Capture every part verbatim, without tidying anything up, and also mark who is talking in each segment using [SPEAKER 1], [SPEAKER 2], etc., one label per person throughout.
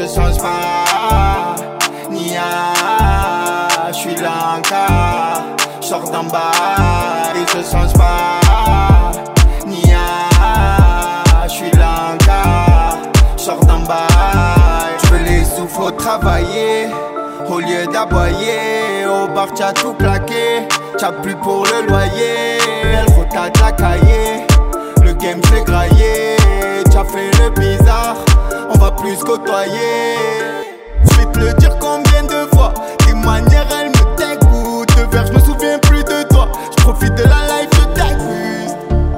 [SPEAKER 1] je change pas. Nia, j'suis Lanka, j'sors d'en bas et je change pas. Nia, j'suis Lanka, j'sors d'en bas. J'veux les sous, faut travailler. Au lieu d'aboyer, au bar t'as tout claqué. T'as plus pour le loyer, elle rotate la cahier. Le game c'est graillé, t'as fait le bizarre. On va plus se côtoyer. J'vais te le dire combien de fois. Tes manières elles me dégoûtent. De verre j'me souviens plus de toi. J'profite de la life, je t'accuse.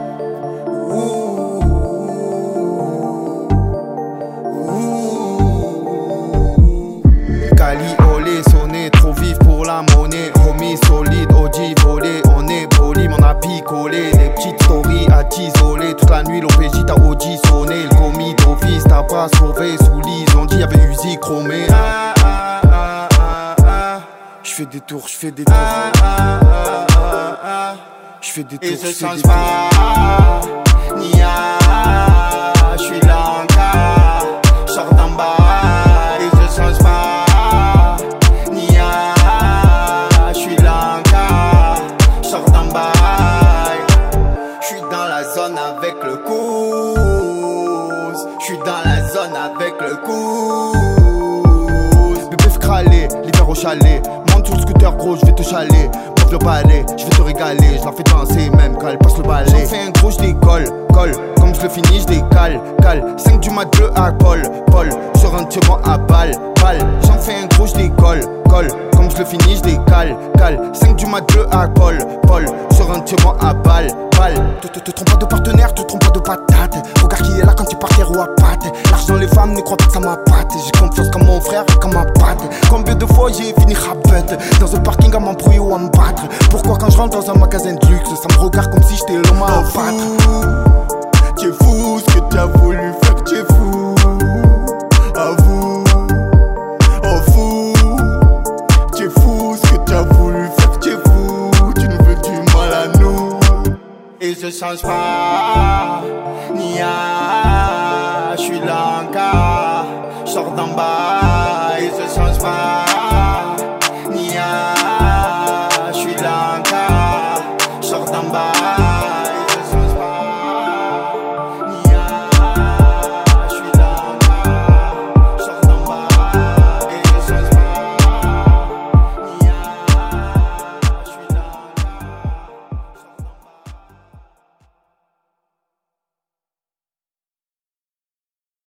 [SPEAKER 1] Cali olé sonné, trop vif pour la monnaie. Homie solide, O G volé. On est poli, on a picolé. Des petites stories à t'isoler. Toute la nuit l'O P J t'a O G sonné. Le commis d'office t'a pas sauvé. Sous lit ils ont dit y'avait Uzi chromé. Ah, ah, ah, ah, ah. J'fais des tours, j'fais des tours. Ah, ah, ah, ah, ah. J'fais des tours,
[SPEAKER 2] et je
[SPEAKER 1] j'fais
[SPEAKER 2] change
[SPEAKER 1] des
[SPEAKER 2] pas.
[SPEAKER 1] tours. Nia, j'suis Lanka, j'sors d'en bas et je change pas. Nia, j'suis Lanka, j'sors d'en bas. J'suis dans la zone avec le cousse. J'suis dans la zone avec le cousse. Bébé scralé, l'hiver au chalet. Monte sur le scooter gros, j'vais te chaler. Bref le balai, j'vais te régaler. J'la fais danser même quand elle passe le balai. J'en fais un gros, j'décolle, colle. Comme je le finis, j'décale, cale. cinq du mat bleu à Paul, Paul. Sur un tuement à balle, balle. J'en fais un gros, j'décolle, colle. Comme je le finis, j'décale, cale. cinq du mat bleu à Paul, Paul. Sur un tuement à balle, balle. Te, te, te trompe pas de partenaire, te trompe pas de patate. Regarde qui est là quand tu par terre ou à patte. L'argent, les femmes, ne crois pas que ça m'appâte. J'ai confiance comme mon frère et comme ma patte. Combien de fois j'ai fini rabette dans un parking à m'embrouiller ou à me battre. Pourquoi quand je rentre dans un magasin de luxe, ça me regarde comme si j'étais l'homme à battre.
[SPEAKER 2] T'es fou, ce que t'as voulu faire, t'es fou. Avoue, oh fou. T'es fou, ce que t'as voulu faire, t'es fou. Tu nous veux du mal à nous.
[SPEAKER 1] Et je change pas. Nia, j'suis Lanka, j'sors d'en bas et je change pas.